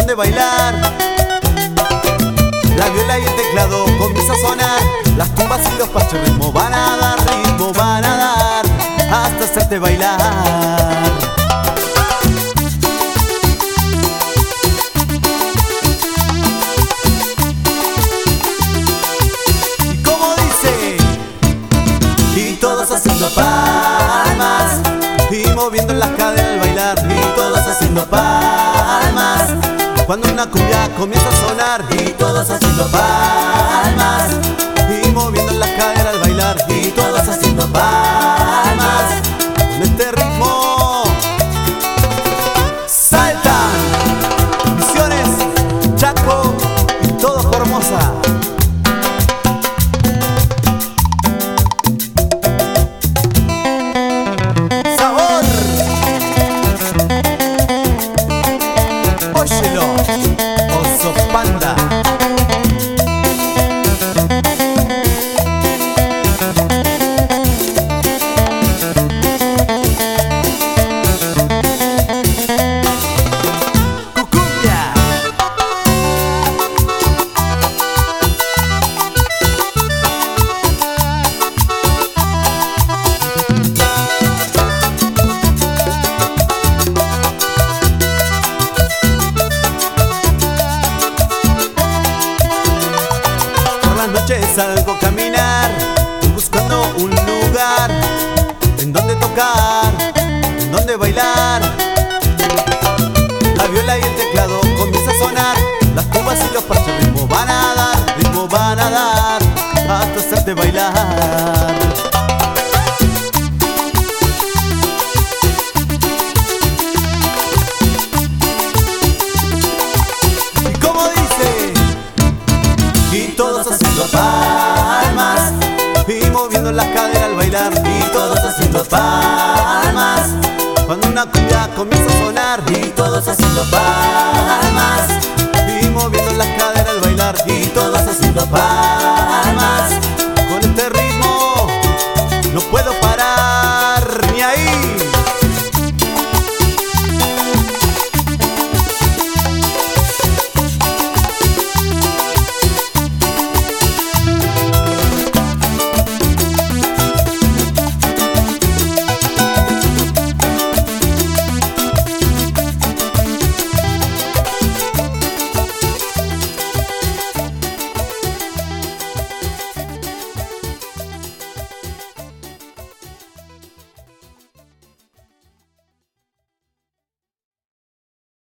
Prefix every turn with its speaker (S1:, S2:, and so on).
S1: donde bailar. La viola y el teclado comienza a sonar. Las tumbas y los parches ritmo van a dar, ritmo van a dar, hasta hacerte bailar. Y como dice, y todos haciendo palmas y moviendo las caderas al bailar, y todos haciendo palmas cuando una cumbia comienza a sonar, y todos haciendo palmas y moviendo las caderas al bailar, y todos haciendo palmas con este ritmo. Saltan Misiones, Chaco y todo Formosa. Óyelo, Oso Panda. Cucumbia. Salgo a caminar, buscando un lugar en donde tocar, en donde bailar. La viola y el teclado comienza a sonar. Las tumbas y los parches ritmo van a dar, ritmo van a dar, hasta hacerte bailar. Y como dice, y todos haciendo palmas y moviendo las caderas al bailar, y todos haciendo palmas cuando una cumbia comienza a sonar, y todos haciendo palmas y moviendo las caderas al bailar, y todos haciendo palmas.